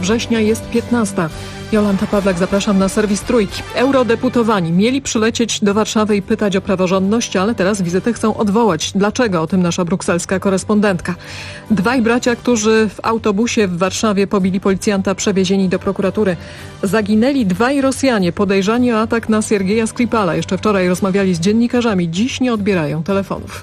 września, jest 15. Jolanta Pawlak, zapraszam na serwis Trójki. Eurodeputowani mieli przylecieć do Warszawy i pytać o praworządność, ale teraz wizytę chcą odwołać. Dlaczego? O tym nasza brukselska korespondentka. Dwaj bracia, którzy w autobusie w Warszawie pobili policjanta, przewiezieni do prokuratury. Zaginęli dwaj Rosjanie podejrzani o atak na Siergieja Skripala. Jeszcze wczoraj rozmawiali z dziennikarzami, dziś nie odbierają telefonów.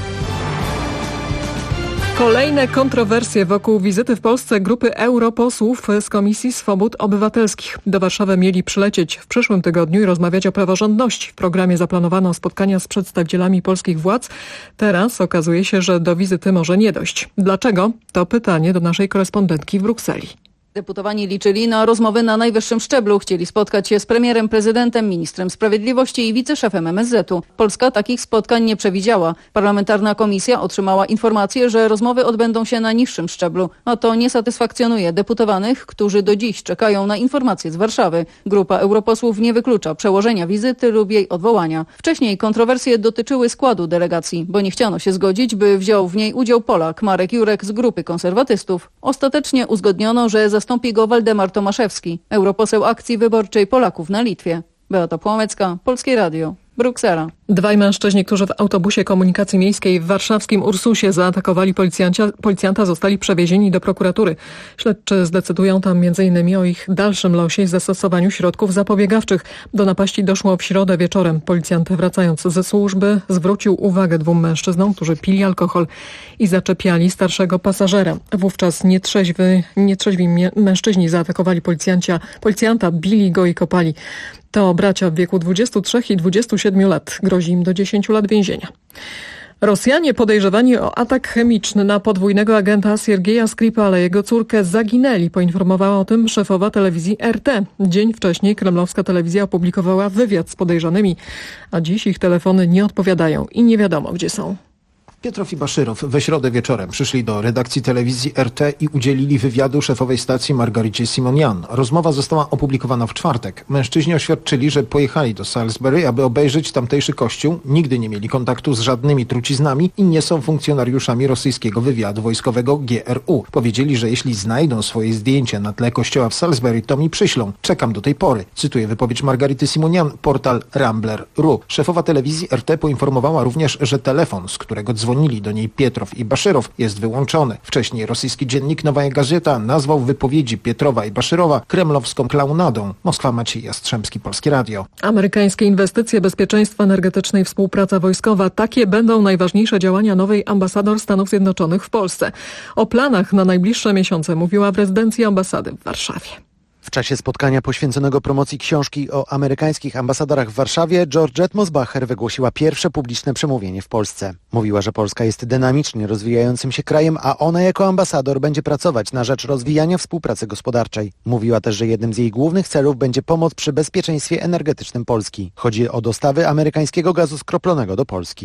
Kolejne kontrowersje wokół wizyty w Polsce grupy europosłów z Komisji Swobód Obywatelskich. Do Warszawy mieli przylecieć w przyszłym tygodniu i rozmawiać o praworządności. W programie zaplanowano spotkania z przedstawicielami polskich władz. Teraz okazuje się, że do wizyty może nie dojść. Dlaczego? To pytanie do naszej korespondentki w Brukseli. Deputowani liczyli na rozmowy na najwyższym szczeblu. Chcieli spotkać się z premierem, prezydentem, ministrem sprawiedliwości i wiceszefem MSZ-u. Polska takich spotkań nie przewidziała. Parlamentarna komisja otrzymała informację, że rozmowy odbędą się na niższym szczeblu. A to nie satysfakcjonuje deputowanych, którzy do dziś czekają na informacje z Warszawy. Grupa europosłów nie wyklucza przełożenia wizyty lub jej odwołania. Wcześniej kontrowersje dotyczyły składu delegacji, bo nie chciano się zgodzić, by wziął w niej udział Polak Marek Jurek z grupy konserwatystów. Ostatecznie uzgodniono, że zastąpi go Waldemar Tomaszewski, europoseł Akcji Wyborczej Polaków na Litwie. Beata Płomecka, Polskie Radio, Bruksela. Dwaj mężczyźni, którzy w autobusie komunikacji miejskiej w warszawskim Ursusie zaatakowali policjanta, zostali przewiezieni do prokuratury. Śledczy zdecydują tam m.in. o ich dalszym losie i zastosowaniu środków zapobiegawczych. Do napaści doszło w środę wieczorem. Policjant, wracając ze służby, zwrócił uwagę dwóm mężczyznom, którzy pili alkohol i zaczepiali starszego pasażera. Wówczas nietrzeźwi mężczyźni zaatakowali policjanta, bili go i kopali. To bracia w wieku 23 i 27 lat. Grozi im do 10 lat więzienia. Rosjanie podejrzewani o atak chemiczny na podwójnego agenta Siergieja Skripala, jego córkę, zaginęli. Poinformowała o tym szefowa telewizji RT. Dzień wcześniej kremlowska telewizja opublikowała wywiad z podejrzanymi, a dziś ich telefony nie odpowiadają i nie wiadomo, gdzie są. Pietrow i Baszyrow we środę wieczorem przyszli do redakcji telewizji RT i udzielili wywiadu szefowej stacji Margaricie Simonian. Rozmowa została opublikowana w czwartek. Mężczyźni oświadczyli, że pojechali do Salisbury, aby obejrzeć tamtejszy kościół, nigdy nie mieli kontaktu z żadnymi truciznami i nie są funkcjonariuszami rosyjskiego wywiadu wojskowego GRU. Powiedzieli, że jeśli znajdą swoje zdjęcie na tle kościoła w Salisbury, to mi przyślą. Czekam do tej pory. Cytuję wypowiedź Margarity Simonian, portal Rambler.ru. Szefowa telewizji RT poinformowała również, że telefon, z którego dzwonili do niej Pietrow i Baszyrow, jest wyłączony. Wcześniej rosyjski dziennik Nowaja Gazeta nazwał wypowiedzi Pietrowa i Baszyrowa kremlowską klaunadą. Moskwa, Maciej Jastrzębski, Polskie Radio. Amerykańskie inwestycje, bezpieczeństwo energetyczne i współpraca wojskowa. Takie będą najważniejsze działania nowej ambasador Stanów Zjednoczonych w Polsce. O planach na najbliższe miesiące mówiła w rezydencji ambasady w Warszawie. W czasie spotkania poświęconego promocji książki o amerykańskich ambasadorach w Warszawie Georgette Mosbacher wygłosiła pierwsze publiczne przemówienie w Polsce. Mówiła, że Polska jest dynamicznie rozwijającym się krajem, a ona jako ambasador będzie pracować na rzecz rozwijania współpracy gospodarczej. Mówiła też, że jednym z jej głównych celów będzie pomoc przy bezpieczeństwie energetycznym Polski. Chodzi o dostawy amerykańskiego gazu skroplonego do Polski.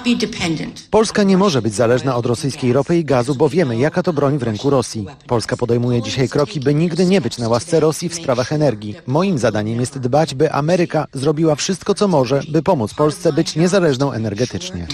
Polska nie może być zależna od rosyjskiej ropy i gazu, bo wiemy, jaka to broń w ręku Rosji. Polska podejmuje dzisiaj kroki, by nigdy nie być na łasce Rosji w sprawach energii. Moim zadaniem jest dbać, by Ameryka zrobiła wszystko, co może, by pomóc Polsce być niezależną energetycznie.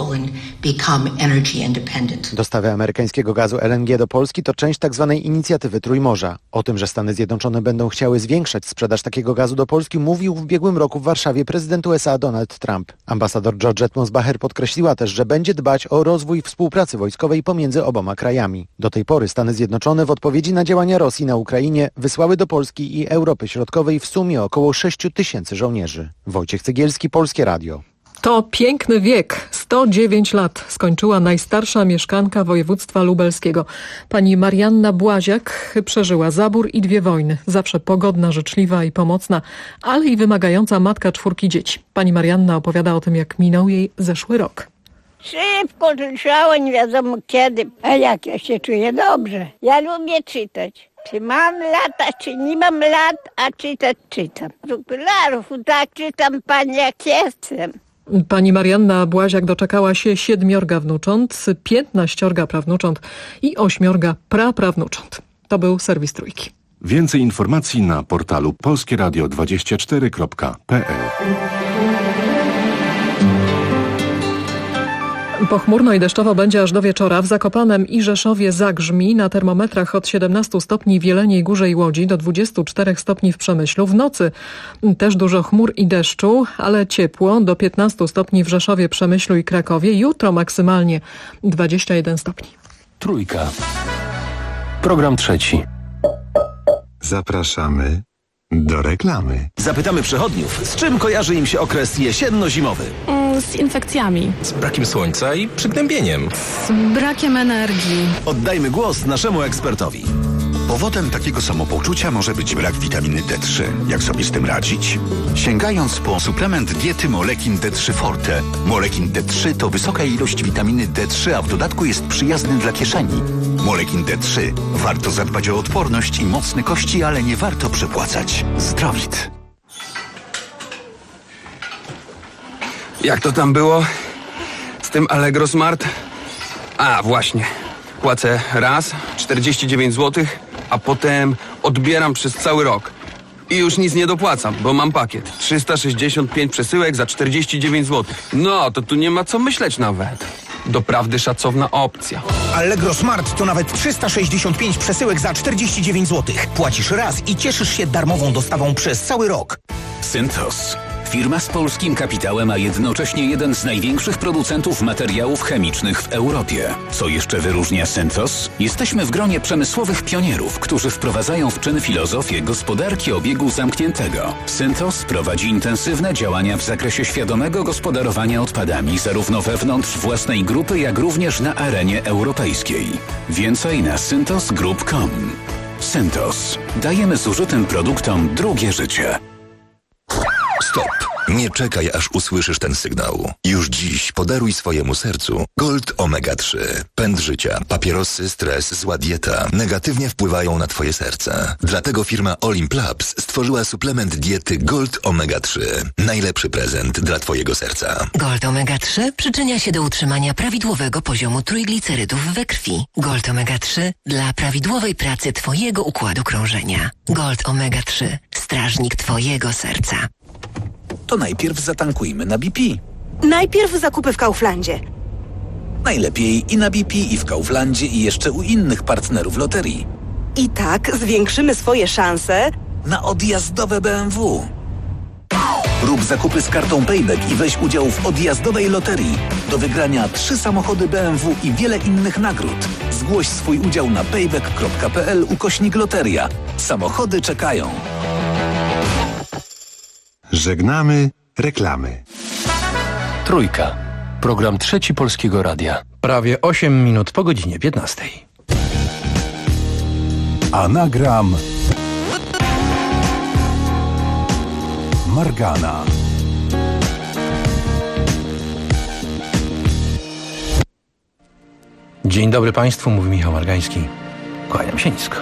Dostawy amerykańskiego gazu LNG do Polski to część tzw. inicjatywy Trójmorza. O tym, że Stany Zjednoczone będą chciały zwiększać sprzedaż takiego gazu do Polski, mówił w ubiegłym roku w Warszawie prezydent USA Donald Trump. Ambasador Georgette Mosbacher podkreśliła też, że będzie dbać o rozwój współpracy wojskowej pomiędzy oboma krajami. Do tej pory Stany Zjednoczone w odpowiedzi na działania Rosji na Ukrainie wysłały do Polski i Europy Środkowej w sumie około 6 000 żołnierzy. Wojciech Cegielski, Polskie Radio. To piękny wiek. 109 lat skończyła najstarsza mieszkanka województwa lubelskiego. Pani Marianna Błaziak przeżyła zabór i 2 wojny. Zawsze pogodna, życzliwa i pomocna, ale i wymagająca matka 4 dzieci. Pani Marianna opowiada o tym, jak minął jej zeszły rok. Szybko życiało, nie wiadomo kiedy. A jak ja się czuję? Dobrze. Ja lubię czytać. Czy mam lata, czy nie mam lat, a czytać czytam. Okularów, tak czytam, pani, jak jestem. Pani Marianna Błaziak doczekała się 7 wnucząt, 15 prawnucząt i 8 praprawnucząt. To był serwis Trójki. Więcej informacji na portalu polskieradio24.pl. Pochmurno i deszczowo będzie aż do wieczora. W Zakopanem i Rzeszowie zagrzmi. Na termometrach od 17 stopni w Jeleniej Górze i Łodzi do 24 stopni w Przemyślu. W nocy też dużo chmur i deszczu, ale ciepło do 15 stopni w Rzeszowie, Przemyślu i Krakowie. Jutro maksymalnie 21 stopni. Trójka. Program trzeci. Zapraszamy do reklamy. Zapytamy przechodniów, z czym kojarzy im się okres jesienno-zimowy. Z infekcjami. Z brakiem słońca i przygnębieniem. Z brakiem energii. Oddajmy głos naszemu ekspertowi. Powodem takiego samopoczucia może być brak witaminy D3. Jak sobie z tym radzić? Sięgając po suplement diety Molekin D3 Forte. Molekin D3 to wysoka ilość witaminy D3, a w dodatku jest przyjazny dla kieszeni. Molekin D3. Warto zadbać o odporność i mocne kości, ale nie warto przepłacać. Zdrowit. Jak to tam było z tym Allegro Smart? A, właśnie. Płacę raz 49 zł, a potem odbieram przez cały rok. I już nic nie dopłacam, bo mam pakiet. 365 przesyłek za 49 zł. No, to tu nie ma co myśleć nawet. Doprawdy szacowna opcja. Allegro Smart to nawet 365 przesyłek za 49 zł. Płacisz raz i cieszysz się darmową dostawą przez cały rok. Synthos. Firma z polskim kapitałem, a jednocześnie jeden z największych producentów materiałów chemicznych w Europie. Co jeszcze wyróżnia Synthos? Jesteśmy w gronie przemysłowych pionierów, którzy wprowadzają w czyn filozofię gospodarki obiegu zamkniętego. Synthos prowadzi intensywne działania w zakresie świadomego gospodarowania odpadami zarówno wewnątrz własnej grupy, jak również na arenie europejskiej. Więcej na synthosgroup.com. Synthos. Dajemy zużytym produktom drugie życie. Stop! Nie czekaj, aż usłyszysz ten sygnał. Już dziś podaruj swojemu sercu Gold Omega 3. Pęd życia, papierosy, stres, zła dieta negatywnie wpływają na twoje serce. Dlatego firma Olimplabs stworzyła suplement diety Gold Omega 3. Najlepszy prezent dla twojego serca. Gold Omega 3 przyczynia się do utrzymania prawidłowego poziomu trójglicerydów we krwi. Gold Omega 3 dla prawidłowej pracy twojego układu krążenia. Gold Omega 3. Strażnik twojego serca. To najpierw zatankujmy na BP. Najpierw zakupy w Kauflandzie. Najlepiej i na BP, i w Kauflandzie, i jeszcze u innych partnerów loterii. I tak zwiększymy swoje szanse na odjazdowe BMW. Rób zakupy z kartą Payback i weź udział w odjazdowej loterii. Do wygrania 3 samochody BMW i wiele innych nagród. Zgłoś swój udział na payback.pl/loteria. Samochody czekają. Żegnamy reklamy. Trójka. Program trzeci Polskiego Radia. Prawie 8 minut po godzinie 15. Anagram Margana. Dzień dobry Państwu, mówi Michał Margański. Kłaniam się nisko.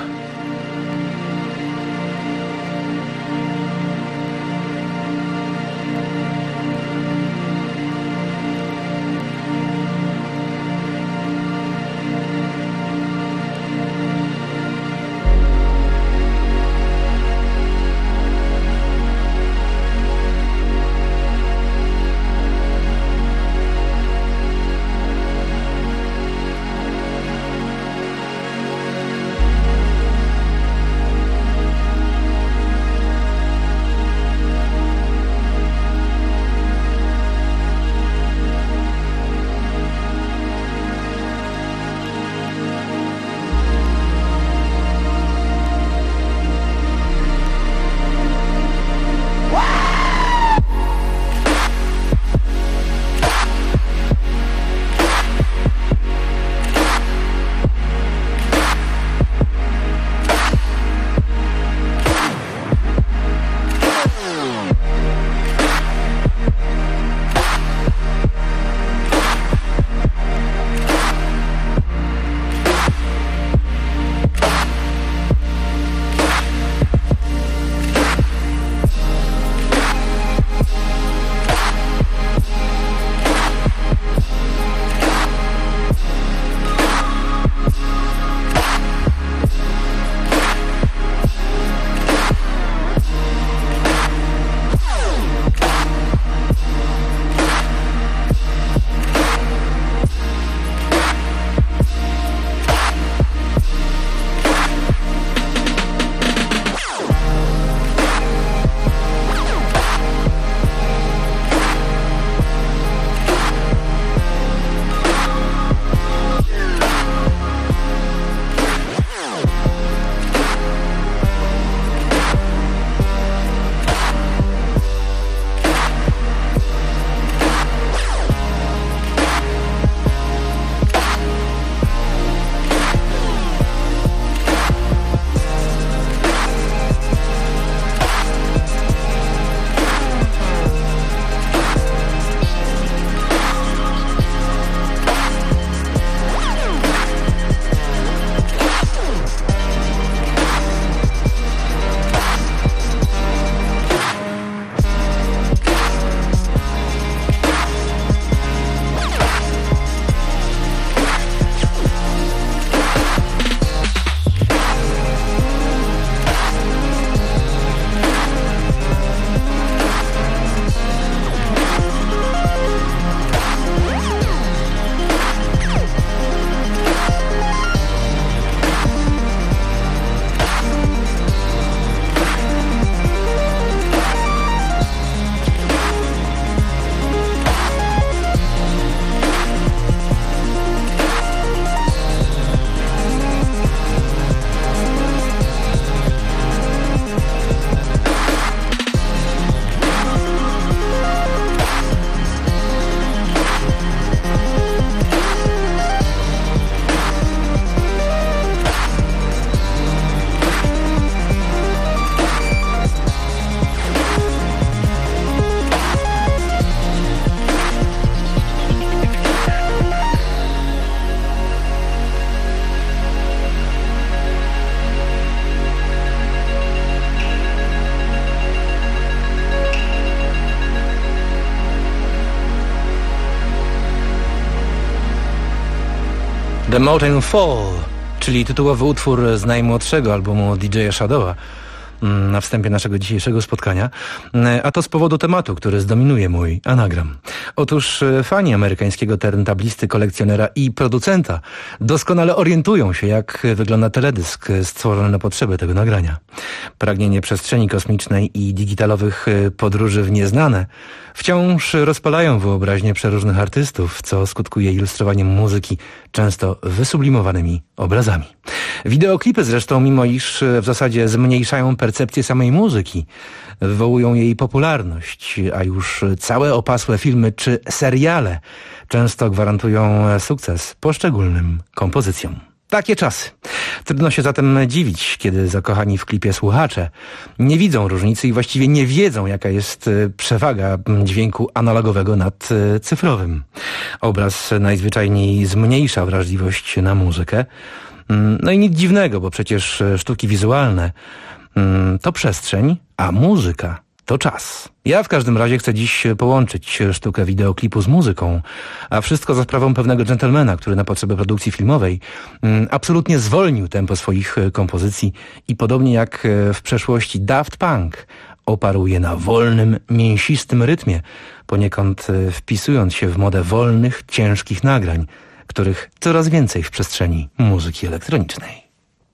The Mountain Fall, czyli tytułowy utwór z najmłodszego albumu DJ-a Shadowa na wstępie naszego dzisiejszego spotkania, a to z powodu tematu, który zdominuje mój anagram. Otóż fani amerykańskiego turntablisty, kolekcjonera i producenta doskonale orientują się, jak wygląda teledysk stworzony na potrzeby tego nagrania. Pragnienie przestrzeni kosmicznej i digitalowych podróży w nieznane wciąż rozpalają wyobraźnię przeróżnych artystów, co skutkuje ilustrowaniem muzyki często wysublimowanymi obrazami. Wideoklipy zresztą, mimo iż w zasadzie zmniejszają percepcję samej muzyki, wywołują jej popularność, a już całe opasłe filmy czy seriale często gwarantują sukces poszczególnym kompozycjom. Takie czasy. Trudno się zatem dziwić, kiedy zakochani w klipie słuchacze nie widzą różnicy i właściwie nie wiedzą, jaka jest przewaga dźwięku analogowego nad cyfrowym. Obraz najzwyczajniej zmniejsza wrażliwość na muzykę. No i nic dziwnego, bo przecież sztuki wizualne to przestrzeń, a muzyka to czas. Ja w każdym razie chcę dziś połączyć sztukę wideoklipu z muzyką, a wszystko za sprawą pewnego dżentelmena, który na potrzeby produkcji filmowej absolutnie zwolnił tempo swoich kompozycji i podobnie jak w przeszłości Daft Punk oparł je na wolnym, mięsistym rytmie, poniekąd wpisując się w modę wolnych, ciężkich nagrań, których coraz więcej w przestrzeni muzyki elektronicznej.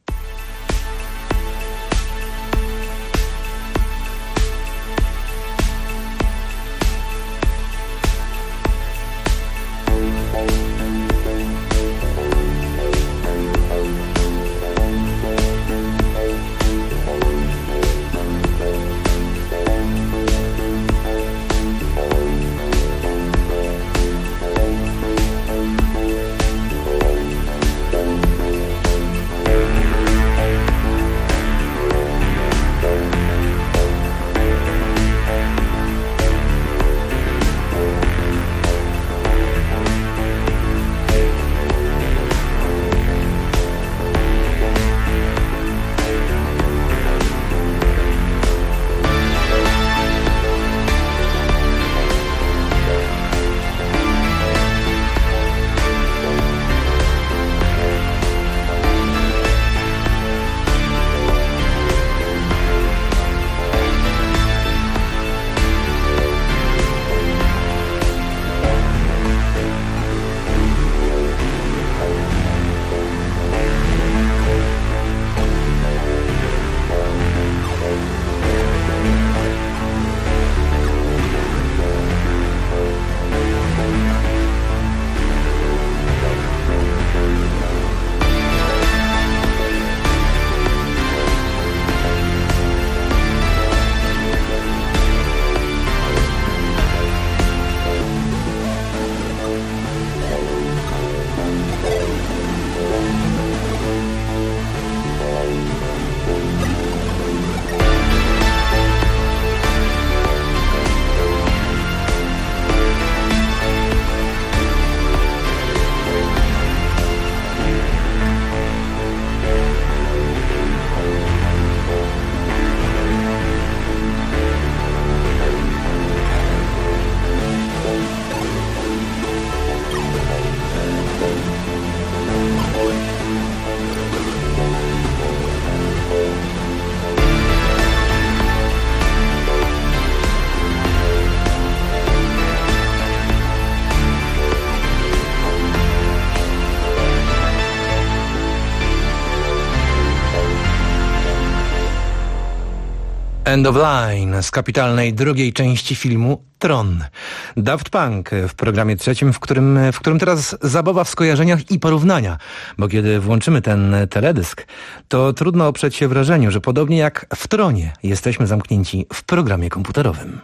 End of Line z kapitalnej drugiej części filmu Tron. Daft Punk w programie trzecim, w którym teraz zabawa w skojarzeniach i porównania, bo kiedy włączymy ten teledysk, to trudno oprzeć się wrażeniu, że podobnie jak w Tronie jesteśmy zamknięci w programie komputerowym.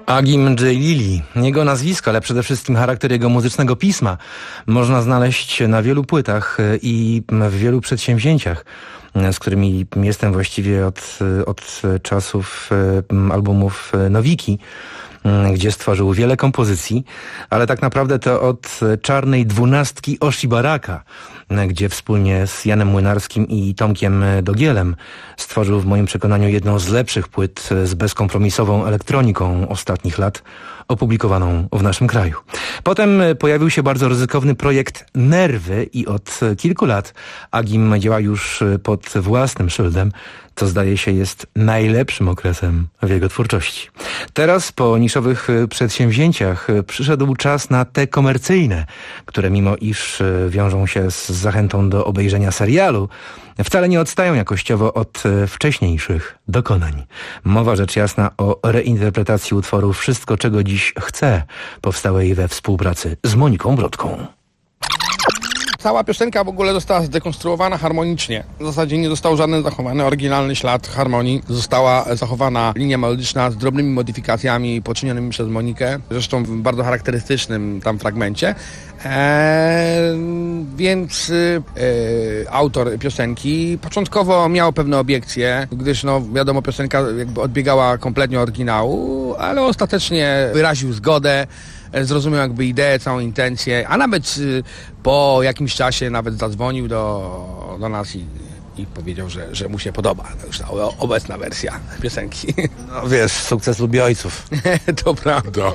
Agim Dżelili. Jego nazwisko, ale przede wszystkim charakter jego muzycznego pisma można znaleźć na wielu płytach i w wielu przedsięwzięciach, z którymi jestem właściwie od czasów albumów Nowiki, gdzie stworzył wiele kompozycji, ale tak naprawdę to od Czarnej 12 Osi Baraka, gdzie wspólnie z Janem Młynarskim i Tomkiem Dogielem stworzył w moim przekonaniu jedną z lepszych płyt z bezkompromisową elektroniką ostatnich lat, opublikowaną w naszym kraju. Potem pojawił się bardzo ryzykowny projekt Nerwy i od kilku lat Agim działa już pod własnym szyldem, co zdaje się jest najlepszym okresem w jego twórczości. Teraz po niszowych przedsięwzięciach przyszedł czas na te komercyjne, które mimo iż wiążą się z zachętą do obejrzenia serialu, wcale nie odstają jakościowo od wcześniejszych dokonań. Mowa rzecz jasna o reinterpretacji utworu Wszystko, czego dziś chcę, powstałej we współpracy z Moniką Brodką. Cała piosenka w ogóle została zdekonstruowana harmonicznie. W zasadzie nie został żaden zachowany oryginalny ślad harmonii. Została zachowana linia melodyczna z drobnymi modyfikacjami poczynionymi przez Monikę, zresztą w bardzo charakterystycznym tam fragmencie. Więc autor piosenki początkowo miał pewne obiekcje, gdyż wiadomo, piosenka jakby odbiegała kompletnie od oryginału, ale ostatecznie wyraził zgodę, zrozumiał jakby ideę, całą intencję, a nawet po jakimś czasie nawet zadzwonił do nas i powiedział, że mu się podoba już ta obecna wersja piosenki. No wiesz, sukces lubi ojców. To prawda.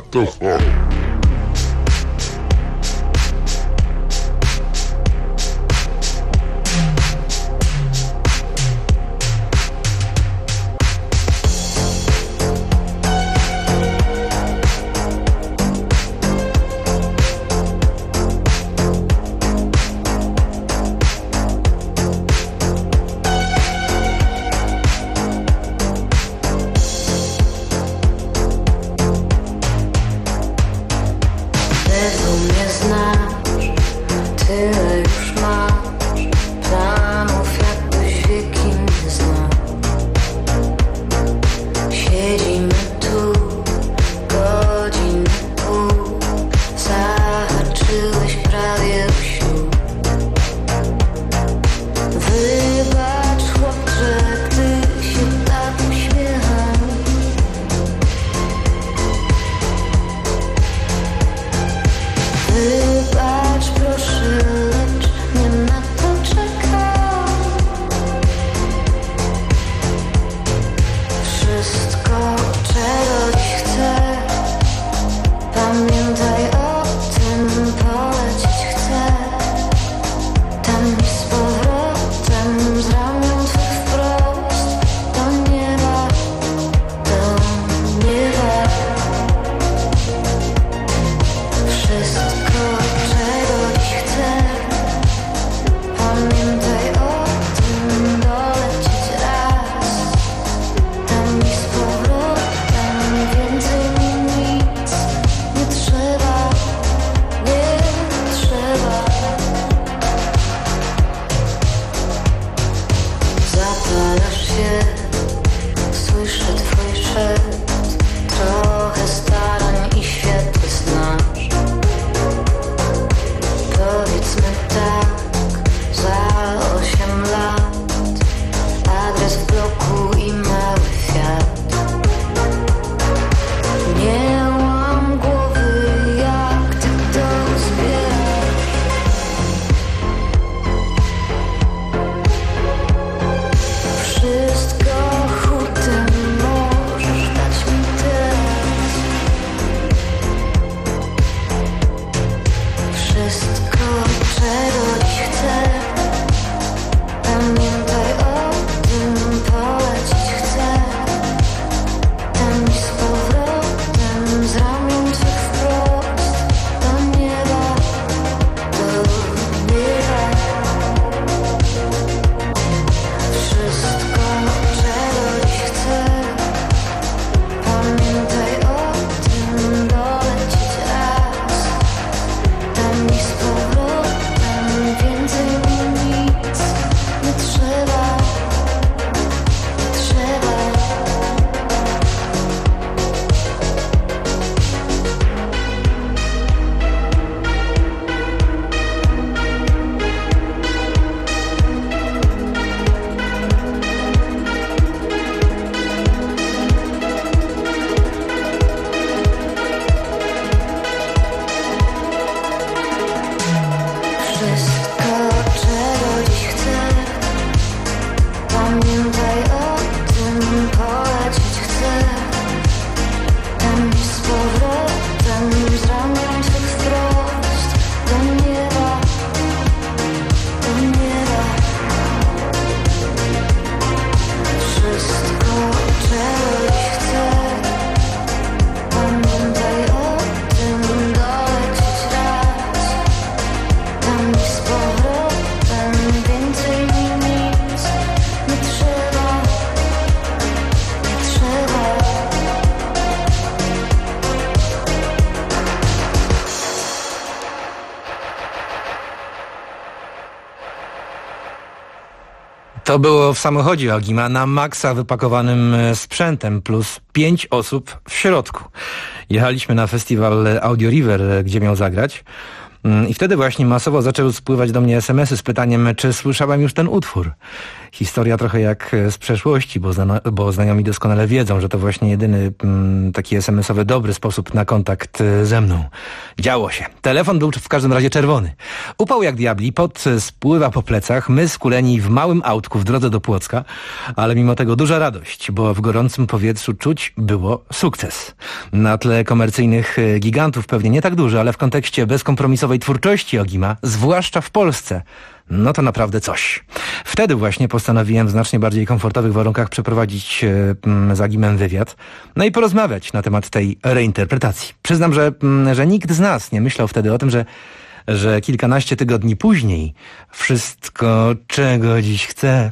To było w samochodzie Ogima na maksa wypakowanym sprzętem plus 5 osób w środku. Jechaliśmy na festiwal Audio River, gdzie miał zagrać. I wtedy właśnie masowo zaczęły spływać do mnie SMS-y z pytaniem, czy słyszałem już ten utwór. Historia trochę jak z przeszłości, bo znajomi doskonale wiedzą, że to właśnie jedyny taki SMS-owy dobry sposób na kontakt ze mną. Działo się. Telefon był w każdym razie czerwony. Upał jak diabli, pot spływa po plecach, my skuleni w małym autku w drodze do Płocka, ale mimo tego duża radość, bo w gorącym powietrzu czuć było sukces. Na tle komercyjnych gigantów pewnie nie tak duży, ale w kontekście bezkompromisowej twórczości Ogima, zwłaszcza w Polsce, no to naprawdę coś. Wtedy właśnie postanowiłem w znacznie bardziej komfortowych warunkach przeprowadzić z Agimem wywiad, no i porozmawiać na temat tej reinterpretacji. Przyznam, że nikt z nas nie myślał wtedy o tym, że kilkanaście tygodni później wszystko, czego dziś chcę,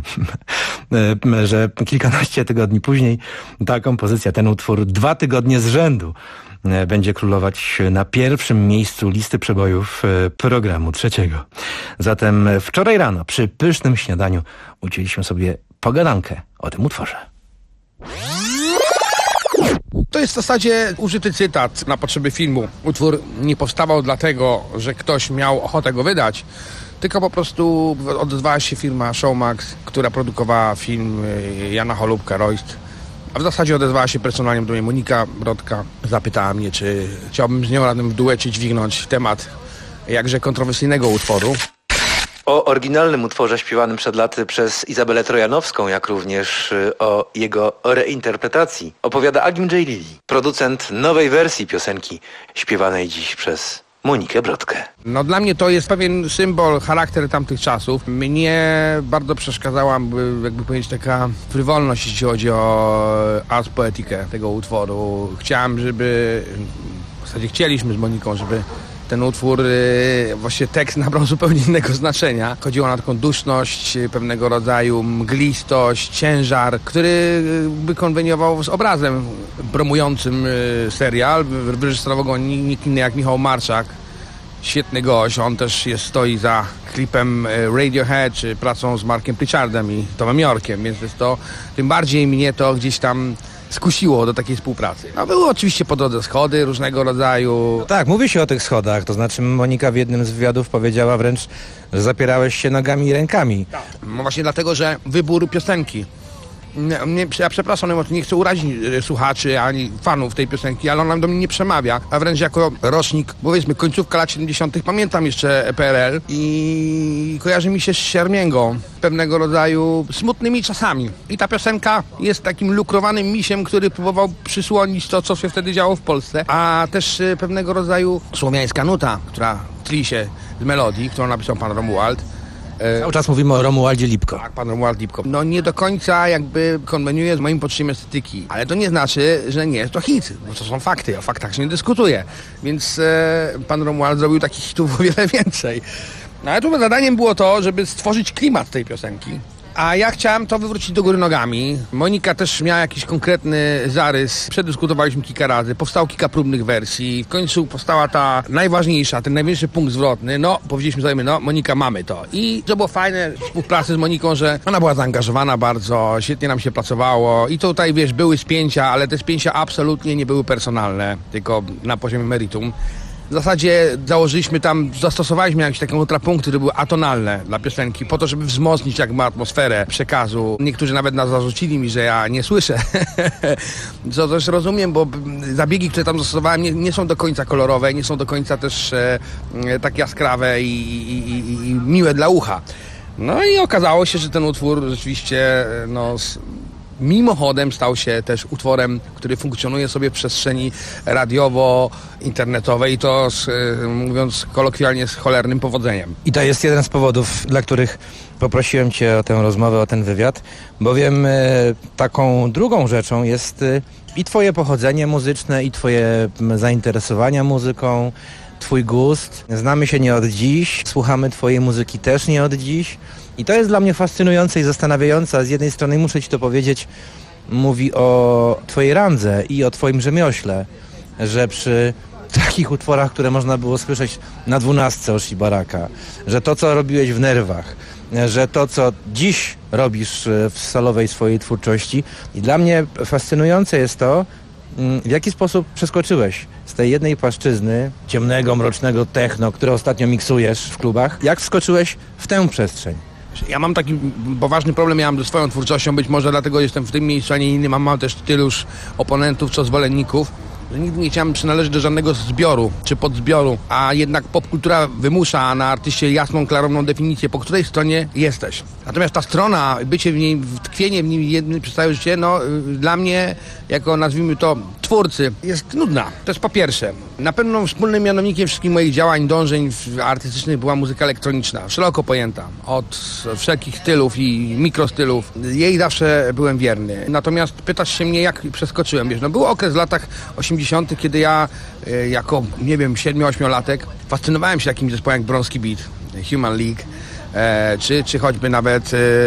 że kilkanaście tygodni później ta kompozycja, ten utwór 2 tygodnie z rzędu będzie królować na pierwszym miejscu listy przebojów programu trzeciego. Zatem wczoraj rano przy pysznym śniadaniu ucięliśmy sobie pogadankę o tym utworze. To jest w zasadzie użyty cytat na potrzeby filmu. Utwór nie powstawał dlatego, że ktoś miał ochotę go wydać, tylko po prostu odezwała się firma Showmax, która produkowała film Jana Holubka-Royst. A w zasadzie odezwała się personalnie do mnie Monika Brodka. Zapytała mnie, czy chciałbym z nią razem w duecie dźwignąć temat jakże kontrowersyjnego utworu. O oryginalnym utworze śpiewanym przed laty przez Izabelę Trojanowską, jak również o jego reinterpretacji opowiada Agim J. Lilly, producent nowej wersji piosenki śpiewanej dziś przez Monikę Brodkę. No dla mnie to jest pewien symbol, charakter tamtych czasów. Mnie bardzo przeszkadzała, jakby powiedzieć, taka frywolność, jeśli chodzi o ars poetikę tego utworu. W zasadzie chcieliśmy z Moniką, żeby ten utwór, właśnie tekst nabrał zupełnie innego znaczenia. Chodziło na taką duszność, pewnego rodzaju mglistość, ciężar, który by konweniował z obrazem promującym serial. Wyreżyserował go nikt inny jak Michał Marczak. Świetny gość, on też stoi za klipem Radiohead, czy pracą z Markiem Pritchardem i Tomem Yorkiem, więc jest to, tym bardziej mnie to gdzieś tam skusiło do takiej współpracy. No były oczywiście po drodze schody różnego rodzaju. No tak, mówi się o tych schodach, to znaczy Monika w jednym z wywiadów powiedziała wręcz, że zapierałeś się nogami i rękami. Tak. No właśnie dlatego, że wybór piosenki. Ja przepraszam, nie chcę urazić słuchaczy ani fanów tej piosenki, ale ona do mnie nie przemawia, a wręcz jako rocznik, powiedzmy końcówka lat 70. pamiętam jeszcze PRL i kojarzy mi się z siermięgą, pewnego rodzaju smutnymi czasami. I ta piosenka jest takim lukrowanym misiem, który próbował przysłonić to, co się wtedy działo w Polsce, a też pewnego rodzaju słowiańska nuta, która tli się z melodii, którą napisał pan Romuald. Cały czas mówimy o Romualdzie Lipko. Tak, pan Romuald Lipko. No nie do końca jakby konweniuje z moim poczuciem estetyki, ale to nie znaczy, że nie jest to hit, bo to są fakty, o faktach się nie dyskutuje. Więc pan Romuald zrobił takich hitów o wiele więcej. No ale tu zadaniem było to, żeby stworzyć klimat tej piosenki. A ja chciałem to wywrócić do góry nogami. Monika też miała jakiś konkretny zarys. Przedyskutowaliśmy kilka razy. Powstało kilka próbnych wersji. W końcu powstała ta najważniejsza, ten największy punkt zwrotny. No, powiedzieliśmy sobie, no, Monika, mamy to. I to było fajne współpracy z Moniką, że ona była zaangażowana bardzo, świetnie nam się pracowało. I tutaj, wiesz, były spięcia, ale te spięcia absolutnie nie były personalne, tylko na poziomie meritum. W zasadzie zastosowaliśmy jakieś takie kontrapunkty, które były atonalne dla piosenki, po to, żeby wzmocnić jakby atmosferę przekazu. Niektórzy nawet nas zarzucili mi, że ja nie słyszę. Co też rozumiem, bo zabiegi, które tam zastosowałem, nie są do końca kolorowe, nie są do końca też tak jaskrawe i miłe dla ucha. No i okazało się, że ten utwór rzeczywiście mimochodem stał się też utworem, który funkcjonuje sobie w przestrzeni radiowo-internetowej i to, mówiąc kolokwialnie, z cholernym powodzeniem. I to jest jeden z powodów, dla których poprosiłem Cię o tę rozmowę, o ten wywiad, bowiem taką drugą rzeczą jest i Twoje pochodzenie muzyczne, i Twoje zainteresowania muzyką, Twój gust. Znamy się nie od dziś, słuchamy Twojej muzyki też nie od dziś. I to jest dla mnie fascynujące i zastanawiające. Z jednej strony, muszę Ci to powiedzieć, mówi o Twojej randze i o Twoim rzemiośle, że przy takich utworach, które można było słyszeć na 12 Oshi Baraka, że to, co robiłeś w Nerwach, że to, co dziś robisz w solowej swojej twórczości, i dla mnie fascynujące jest to, w jaki sposób przeskoczyłeś z tej jednej płaszczyzny ciemnego, mrocznego techno, które ostatnio miksujesz w klubach, jak wskoczyłeś w tę przestrzeń? Ja mam taki poważny problem, ja mam ze swoją twórczością, być może dlatego jestem w tym miejscu, a nie innym, mam też tylu już oponentów, co zwolenników, że nigdy nie chciałem przynależeć do żadnego zbioru czy podzbioru, a jednak popkultura wymusza na artyście jasną, klarowną definicję, po której stronie jesteś. Natomiast ta strona, bycie w niej, tkwienie w nim jednym przez całe życie, no dla mnie, jako nazwijmy to twórcy, jest nudna. To jest po pierwsze. Na pewno wspólnym mianownikiem wszystkich moich działań, dążeń artystycznych była muzyka elektroniczna, szeroko pojęta, od wszelkich stylów i mikrostylów. Jej zawsze byłem wierny. Natomiast pytasz się mnie, jak przeskoczyłem. Wiesz, no był okres w latach 80., kiedy ja jako, nie wiem, 7-8-latek fascynowałem się takimi zespołami jak Bronski Beat, Human League, czy choćby nawet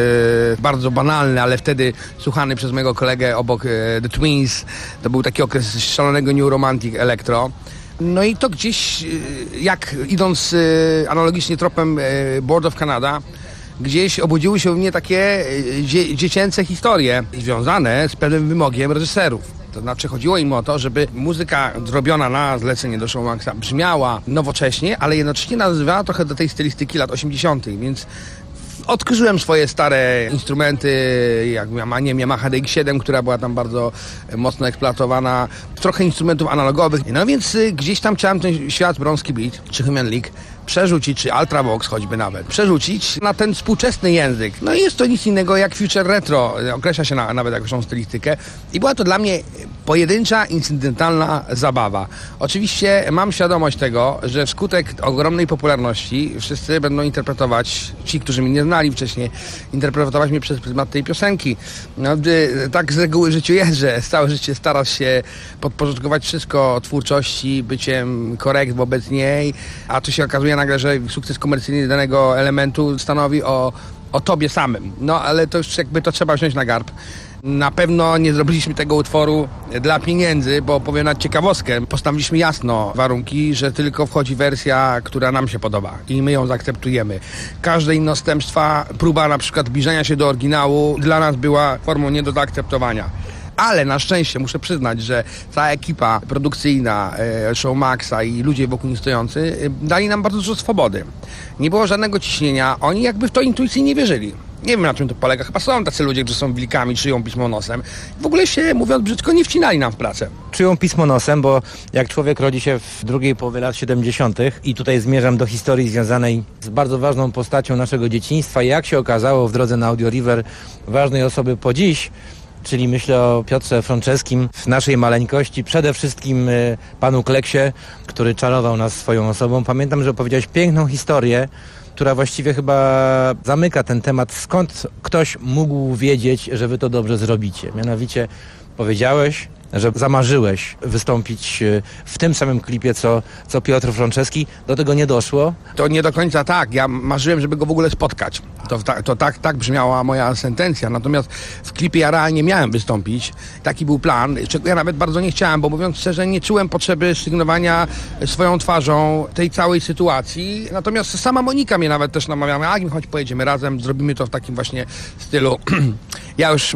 bardzo banalny, ale wtedy słuchany przez mojego kolegę obok The Twins. To był taki okres szalonego New Romantic Electro. No i to gdzieś, jak idąc analogicznie tropem Board of Canada, gdzieś obudziły się u mnie takie dziecięce historie związane z pewnym wymogiem reżyserów. To znaczy chodziło im o to, żeby muzyka zrobiona na zlecenie do Showmaxa brzmiała nowocześnie, ale jednocześnie nazywała trochę do tej stylistyki lat 80., więc odkurzyłem swoje stare instrumenty, jak Yamaha DX7, która była tam bardzo mocno eksploatowana, trochę instrumentów analogowych. No więc gdzieś tam chciałem ten świat Bronski Beat, czy Human League przerzucić, czy Ultravox choćby nawet, przerzucić na ten współczesny język. No i jest to nic innego jak Future Retro, określa się nawet jakąś tą stylistykę i była to dla mnie pojedyncza, incydentalna zabawa. Oczywiście mam świadomość tego, że wskutek ogromnej popularności wszyscy będą interpretować, ci, którzy mnie nie znali wcześniej, interpretować mnie przez pryzmat tej piosenki. No, tak z reguły w życiu jest, że całe życie starasz się podporządkować wszystko twórczości, byciem korekt wobec niej, a tu się okazuje nagle, że sukces komercyjny danego elementu stanowi o tobie samym. No ale to już jakby to trzeba wziąć na garb. Na pewno nie zrobiliśmy tego utworu dla pieniędzy, bo powiem na ciekawostkę, postawiliśmy jasno warunki, że tylko wchodzi wersja, która nam się podoba i my ją zaakceptujemy. Każde inne odstępstwa, próba na przykład zbliżenia się do oryginału dla nas była formą nie do zaakceptowania. Ale na szczęście muszę przyznać, że cała ekipa produkcyjna Showmaxa i ludzie wokół nich stojący dali nam bardzo dużo swobody. Nie było żadnego ciśnienia, oni jakby w to intuicyjnie wierzyli. Nie wiem, na czym to polega. Chyba są tacy ludzie, którzy są wilkami, czyją pismo nosem. W ogóle się, mówiąc brzydko, nie wcinali nam w pracę. Czyją pismo nosem, bo jak człowiek rodzi się w drugiej połowie lat 70. i tutaj zmierzam do historii związanej z bardzo ważną postacią naszego dzieciństwa i jak się okazało w drodze na Audio River ważnej osoby po dziś, czyli myślę o Piotrze Franczeskim w naszej maleńkości, przede wszystkim panu Kleksie, który czarował nas swoją osobą. Pamiętam, że opowiedziałeś piękną historię, która właściwie chyba zamyka ten temat, skąd ktoś mógł wiedzieć, że wy to dobrze zrobicie. Mianowicie powiedziałeś, że zamarzyłeś wystąpić w tym samym klipie, co Piotr Franceski. Do tego nie doszło? To nie do końca tak. Ja marzyłem, żeby go w ogóle spotkać. To tak brzmiała moja sentencja. Natomiast w klipie ja realnie miałem wystąpić. Taki był plan, czego ja nawet bardzo nie chciałem, bo mówiąc szczerze, nie czułem potrzeby sygnowania swoją twarzą tej całej sytuacji. Natomiast sama Monika mnie nawet też namawiała, Agim, chodź pojedziemy razem, zrobimy to w takim właśnie stylu. Ja już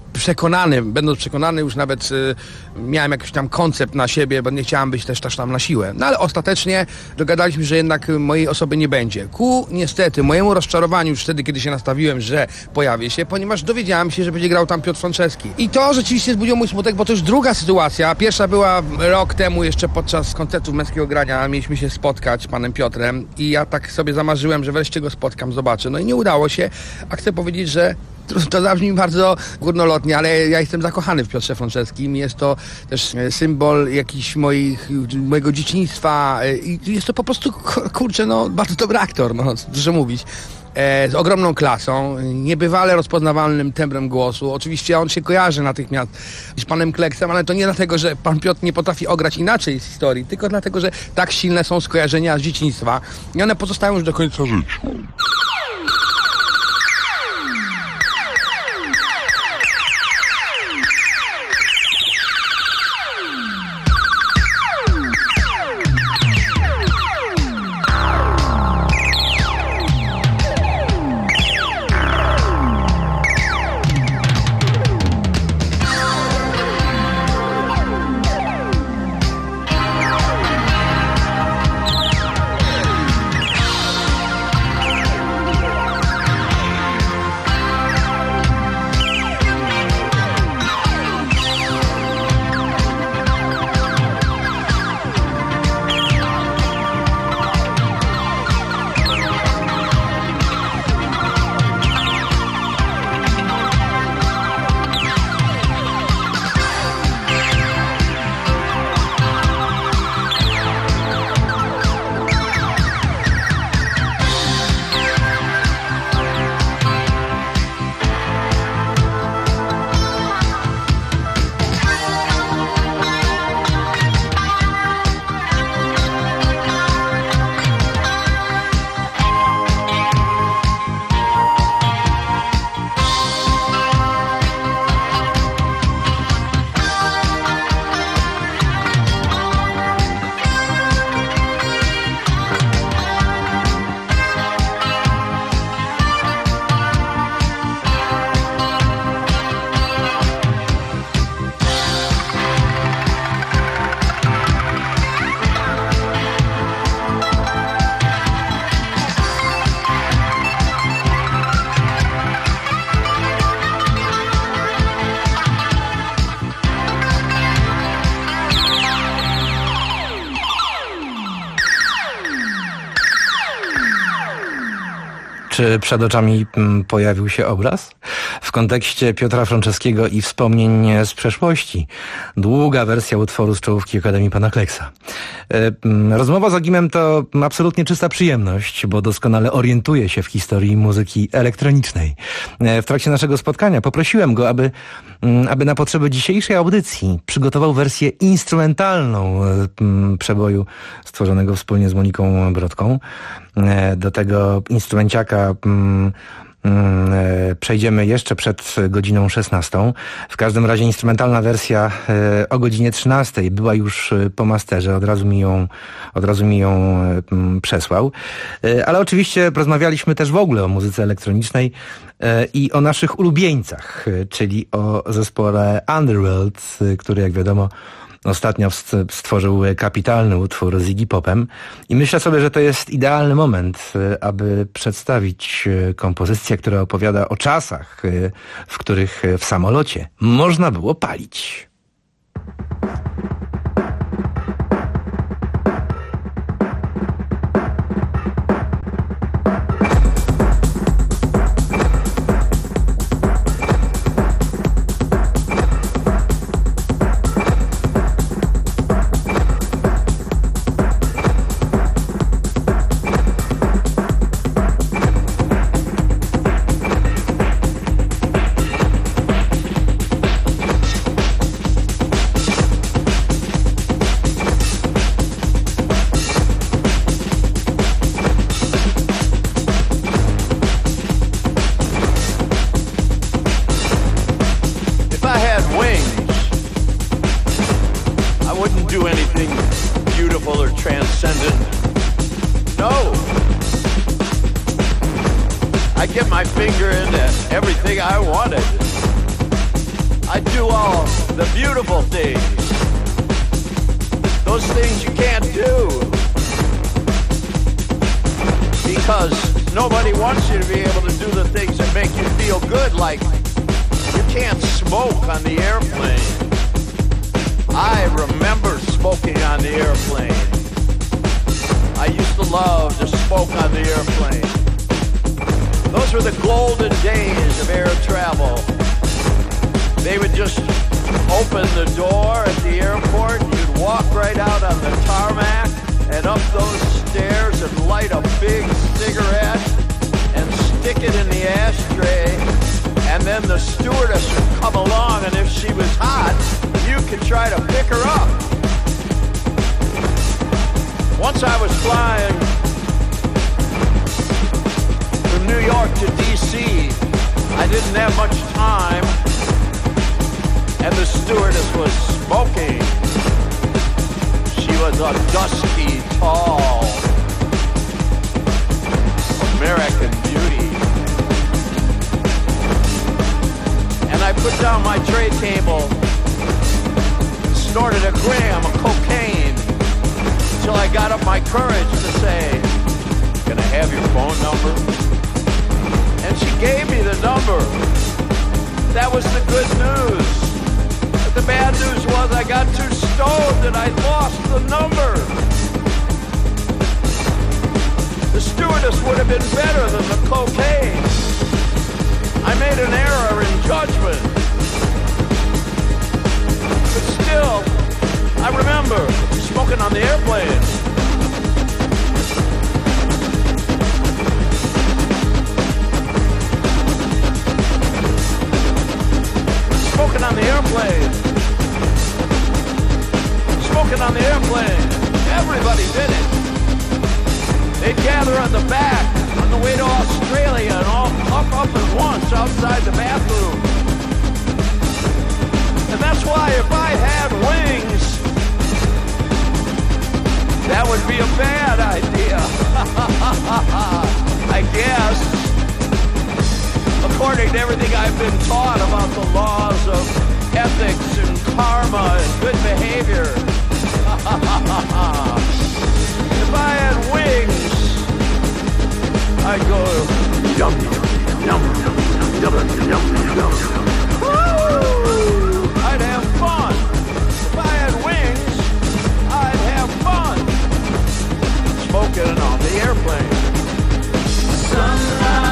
będąc przekonany, już nawet miałem jakiś tam koncept na siebie, bo nie chciałem być też tam na siłę. No ale ostatecznie dogadaliśmy, że jednak mojej osoby nie będzie. Niestety, mojemu rozczarowaniu już wtedy, kiedy się nastawiłem, że pojawię się, ponieważ dowiedziałem się, że będzie grał tam Piotr Franceski. I to rzeczywiście wzbudziło mój smutek, bo to już druga sytuacja. Pierwsza była rok temu, jeszcze podczas koncertu Męskiego Grania, mieliśmy się spotkać z panem Piotrem i ja tak sobie zamarzyłem, że wreszcie go spotkam, zobaczę. No i nie udało się, a chcę powiedzieć, że to zabrzmi bardzo górnolotnie, ale ja jestem zakochany w Piotrze Franceskim. Jest to też symbol jakiś mojego dzieciństwa i jest to po prostu, kurczę, bardzo dobry aktor, dużo mówić. Z ogromną klasą, niebywale rozpoznawalnym tembrem głosu. Oczywiście on się kojarzy natychmiast z panem Kleksem, ale to nie dlatego, że pan Piotr nie potrafi ograć inaczej z historii, tylko dlatego, że tak silne są skojarzenia z dzieciństwa i one pozostają już do końca życia. Czy przed oczami pojawił się obraz? W kontekście Piotra Franceskiego i wspomnień z przeszłości. Długa wersja utworu z czołówki Akademii Pana Kleksa. Rozmowa z Agimem to absolutnie czysta przyjemność, bo doskonale orientuje się w historii muzyki elektronicznej. W trakcie naszego spotkania poprosiłem go, aby na potrzeby dzisiejszej audycji przygotował wersję instrumentalną przeboju stworzonego wspólnie z Moniką Brodką. Do tego instrumenciaka przejdziemy jeszcze przed godziną 16. W każdym razie instrumentalna wersja o godzinie 13 była już po masterze, od razu mi ją przesłał. Ale oczywiście rozmawialiśmy też w ogóle o muzyce elektronicznej i o naszych ulubieńcach, czyli o zespole Underworld, który jak wiadomo ostatnio stworzył kapitalny utwór z Iggy Popem i myślę sobie, że to jest idealny moment, aby przedstawić kompozycję, która opowiada o czasach, w których w samolocie można było palić. According to everything I've been taught about the laws of ethics and karma and good behavior. If I had wings, I'd go yum yum yum yum yum yum. Woo! I'd have fun. If I had wings, I'd have fun. Smoking on the airplane. Sunrise.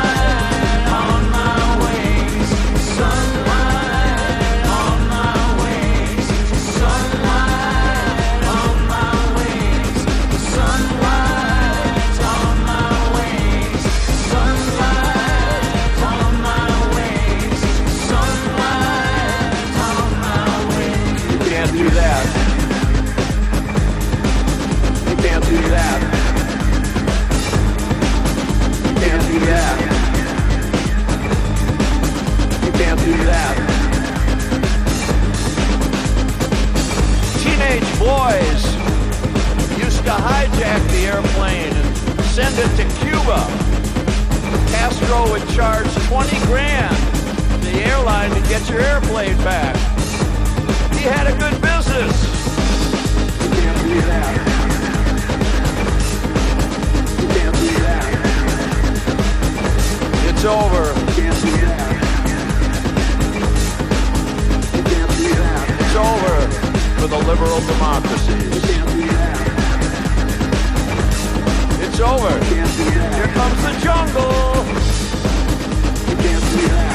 boys used to hijack the airplane and send it to Cuba. Castro would charge $20,000 the airline to get your airplane back. He had a good business. You can't believe that. You can't believe that. It's over. You can't believe that. You can't believe that. It's over for the liberal democracies. You can't believe that. It's over. You can't believe that. Here comes the jungle. You can't believe that.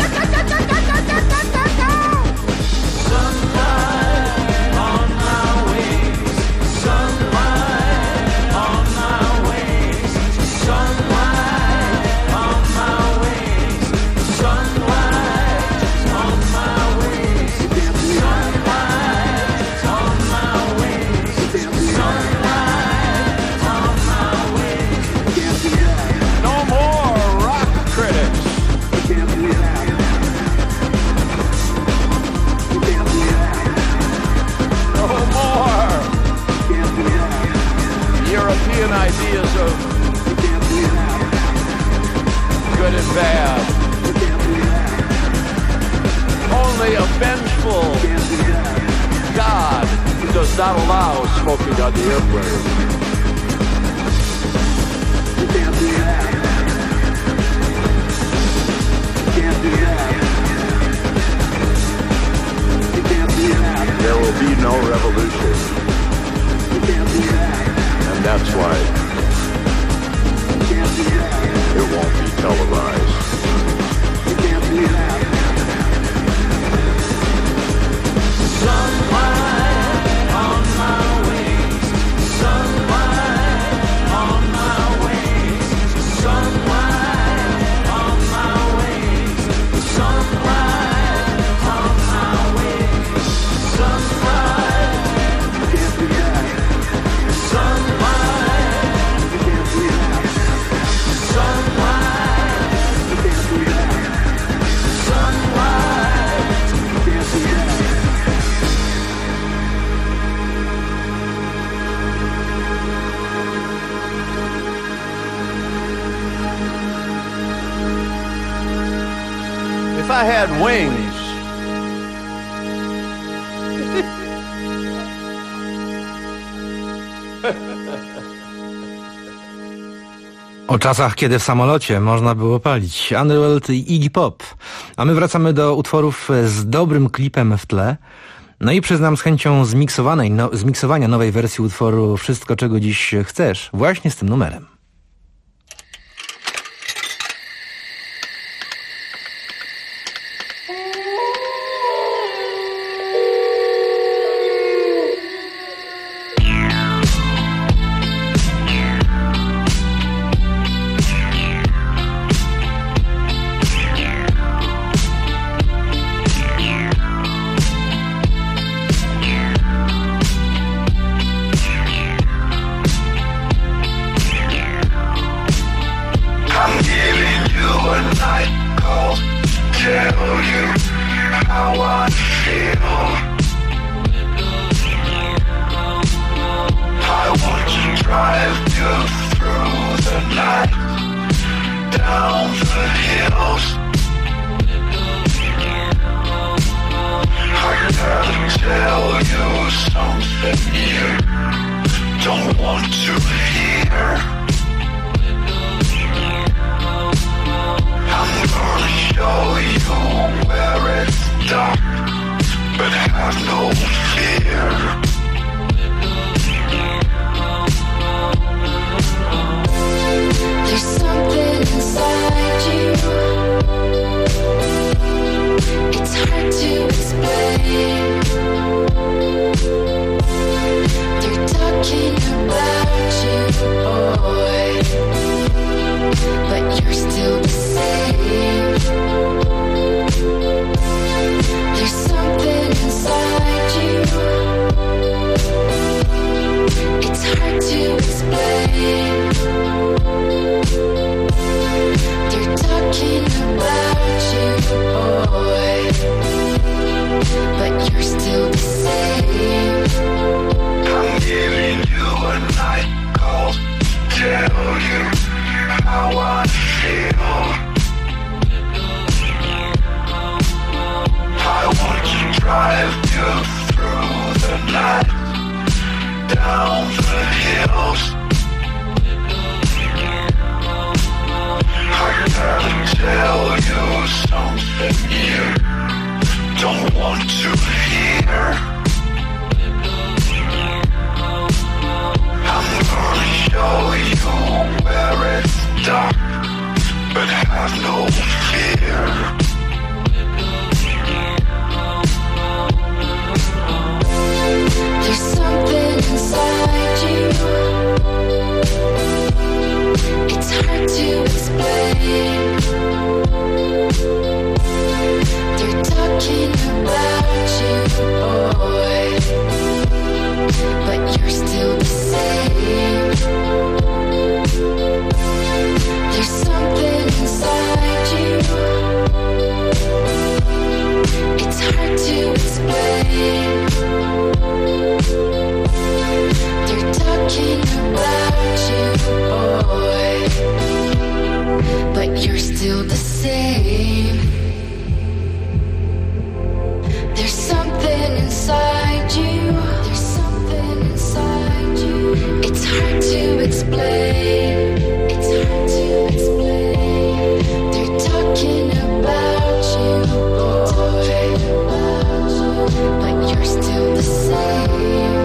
Sunlight on my ways. Sunlight on my ways. Sunlight on my ways. Sunlight on my ways. Sunlight on my ways. Sunlight on my ways. No more rock critics. No more European ideas of good and bad. Only a vengeful God who does not allow smoking on the airplane. You can't do that. You can't do that. You can't do that. There will be no revolution. You can't do that. And that's why you can't do that. It won't be televised. You can't do that. Sunlight on my ways. Sunlight on my ways. Sunlight on my ways. Sunlight on my ways. Sunlight. You can't do that. Sunlight. You can't do that. Sunlight. You can't do that. Sunlight. You can't do that. If I had wings, O czasach, kiedy w samolocie można było palić. Underworld i Iggy Pop. A my wracamy do utworów z dobrym klipem w tle. No i przyznam z chęcią zmiksowania nowej wersji utworu Wszystko, czego dziś chcesz, właśnie z tym numerem. They're talking about you, boy. don't want to hear. I'm gonna show you where it's dark, but have no fear. There's something inside you. It's hard to explain. They're talking about you, boy, but you're still the same. There's something inside you. It's hard to explain. They're talking about you, boy, but you're still the same. There's something inside you. There's something inside you. It's hard to explain. It's hard to explain. They're talking about you, boy, but you're still the same.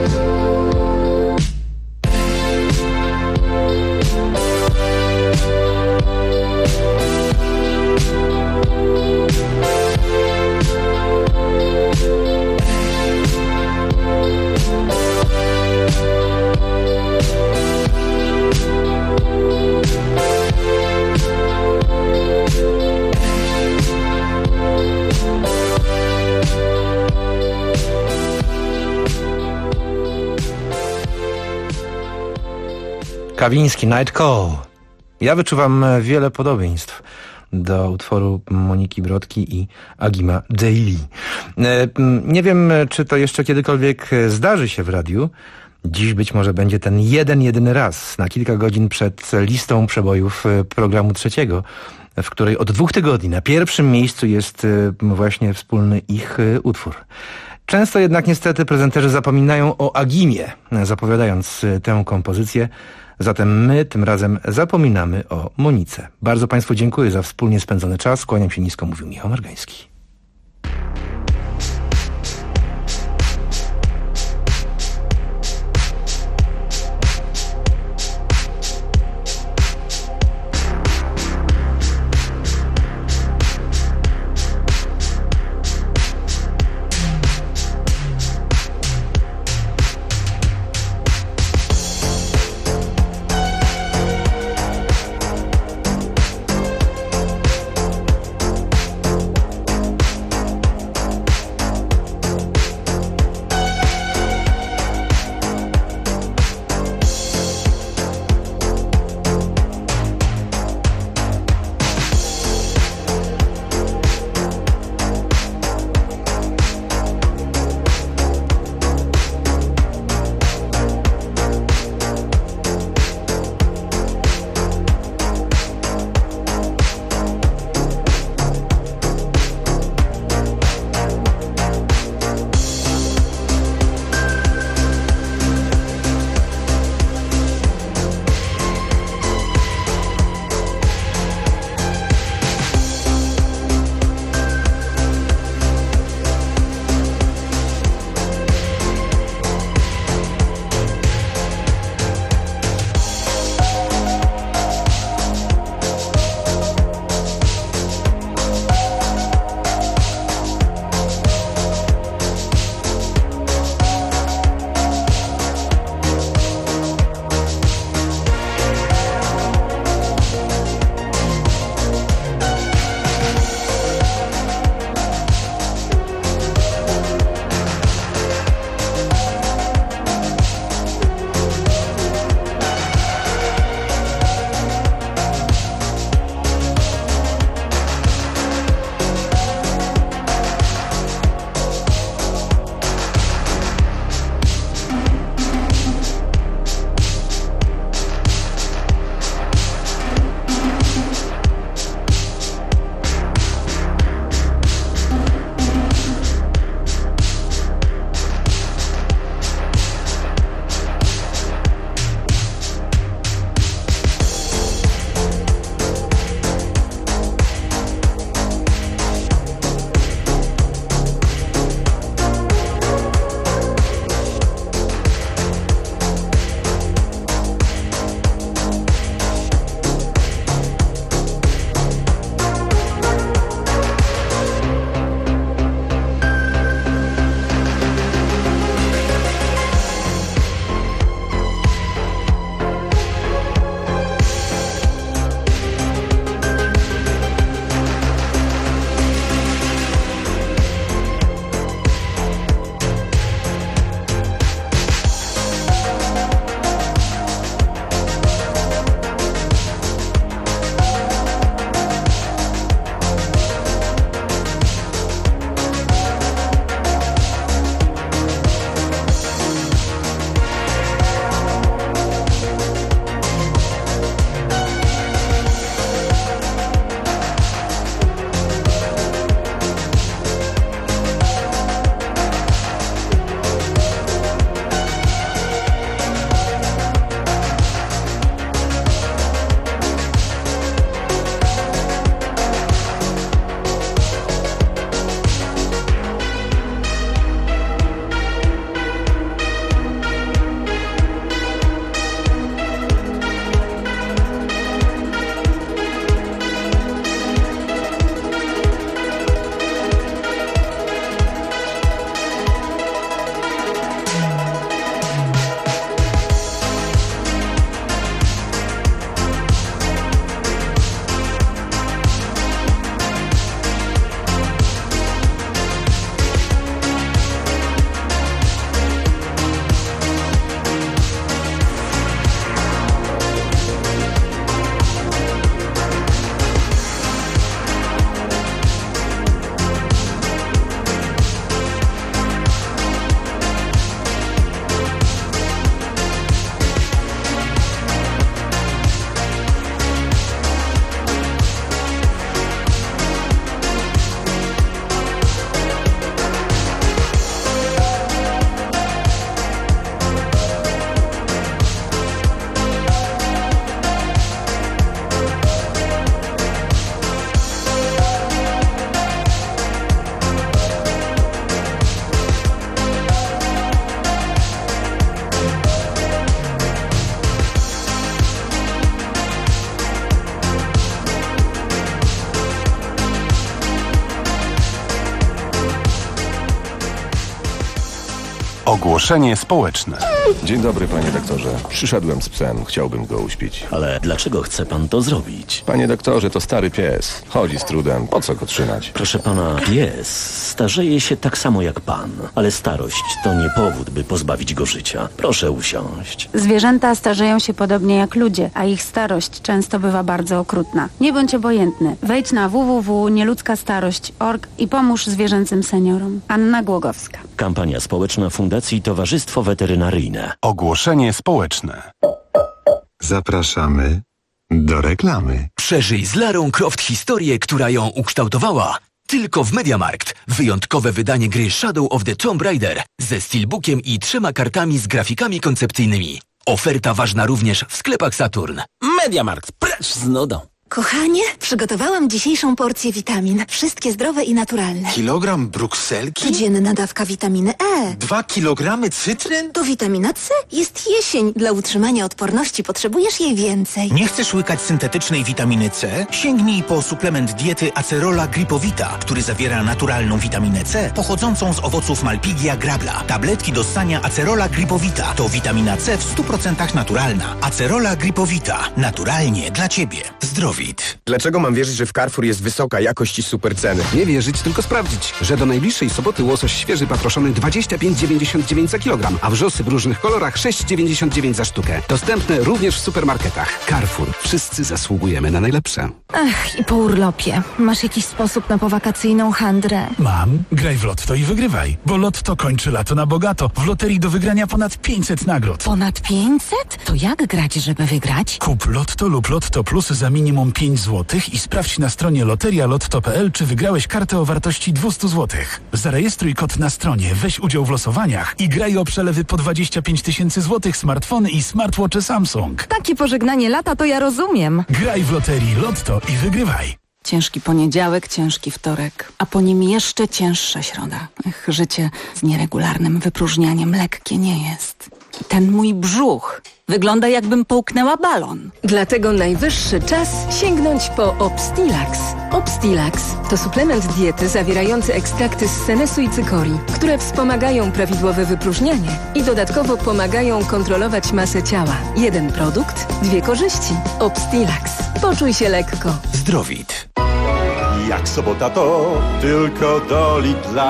Kawiński, Night Call. Ja wyczuwam wiele podobieństw do utworu Moniki Brodki i Agima Daily. Nie wiem, czy to jeszcze kiedykolwiek zdarzy się w radiu. Dziś być może będzie ten jedyny raz na kilka godzin przed listą przebojów programu trzeciego, w której od 2 tygodni na pierwszym miejscu jest właśnie wspólny ich utwór. Często jednak niestety prezenterzy zapominają o Agimie, zapowiadając tę kompozycję. Zatem my tym razem zapominamy o Monice. Bardzo Państwu dziękuję za wspólnie spędzony czas. Kłaniam się nisko, mówił Michał Margański. Ogłoszenie społeczne. Dzień dobry, panie doktorze. Przyszedłem z psem, chciałbym go uśpić. Ale dlaczego chce pan to zrobić? Panie doktorze, to stary pies. Chodzi z trudem, po co go trzymać? Proszę pana, pies starzeje się tak samo jak pan, ale starość to nie powód, by pozbawić go życia. Proszę usiąść. Zwierzęta starzeją się podobnie jak ludzie, a ich starość często bywa bardzo okrutna. Nie bądź obojętny. Wejdź na www.nieludzkastarość.org i pomóż zwierzęcym seniorom. Anna Głogowska. Kampania społeczna Fundacji Towarzystwo Weterynaryjne. Ogłoszenie społeczne. Zapraszamy do reklamy. Przeżyj z Larą Croft historię, która ją ukształtowała. Tylko w MediaMarkt. Wyjątkowe wydanie gry Shadow of the Tomb Raider ze steelbookiem i 3 kartami z grafikami koncepcyjnymi. Oferta ważna również w sklepach Saturn. MediaMarkt, precz z nudą. Kochanie, przygotowałam dzisiejszą porcję witamin. Wszystkie zdrowe i naturalne. Kilogram brukselki? Codzienna dawka witaminy E. 2 kilogramy cytryn? To witamina C. Jest jesień. Dla utrzymania odporności potrzebujesz jej więcej. Nie chcesz łykać syntetycznej witaminy C? Sięgnij po suplement diety Acerola Gripowita, który zawiera naturalną witaminę C pochodzącą z owoców Malpighia grabla. Tabletki do ssania Acerola Gripowita to witamina C w 100% naturalna. Acerola Gripowita. Naturalnie dla Ciebie. Zdrowie. Dlaczego mam wierzyć, że w Carrefour jest wysoka jakość i super ceny? Nie wierzyć, tylko sprawdzić, że do najbliższej soboty łosoś świeży patroszony 25,99 za kilogram, a wrzosy w różnych kolorach 6,99 za sztukę. Dostępne również w supermarketach. Carrefour. Wszyscy zasługujemy na najlepsze. Ach, i po urlopie. Masz jakiś sposób na powakacyjną handrę? Mam. Graj w Lotto i wygrywaj. Bo Lotto kończy lato na bogato. W loterii do wygrania ponad 500 nagród. Ponad 500? To jak grać, żeby wygrać? Kup Lotto lub Lotto Plus za minimum 5 zł i sprawdź na stronie loterialotto.pl, czy wygrałeś kartę o wartości 200 zł. Zarejestruj kod na stronie, weź udział w losowaniach i graj o przelewy po 25 tysięcy złotych, smartfony i smartwatche Samsung. Takie pożegnanie lata to ja rozumiem. Graj w loterii Lotto i wygrywaj. Ciężki poniedziałek, ciężki wtorek, a po nim jeszcze cięższa środa. Życie z nieregularnym wypróżnianiem lekkie nie jest. Ten mój brzuch wygląda, jakbym połknęła balon. Dlatego najwyższy czas sięgnąć po Obstilax. Obstilax to suplement diety zawierający ekstrakty z senesu i cykorii, które wspomagają prawidłowe wypróżnianie i dodatkowo pomagają kontrolować masę ciała. Jeden produkt, 2 korzyści. Obstilax. Poczuj się lekko. Zdrowit. Jak sobota to tylko do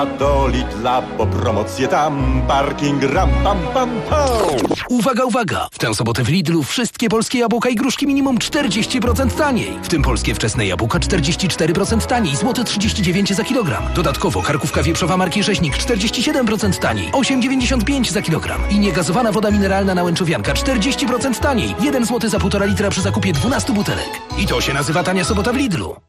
Lidla, bo promocje tam, parking ram, pam, pam, pam. Uwaga, uwaga! W tę sobotę w Lidlu wszystkie polskie jabłka i gruszki minimum 40% taniej. W tym polskie wczesne jabłka 44% taniej, złote 39 za kilogram. Dodatkowo karkówka wieprzowa marki Rzeźnik 47% taniej, 8,95 za kilogram. I niegazowana woda mineralna na Łęczowianka 40% taniej, 1 zł za 1,5 litra przy zakupie 12 butelek. I to się nazywa tania sobota w Lidlu.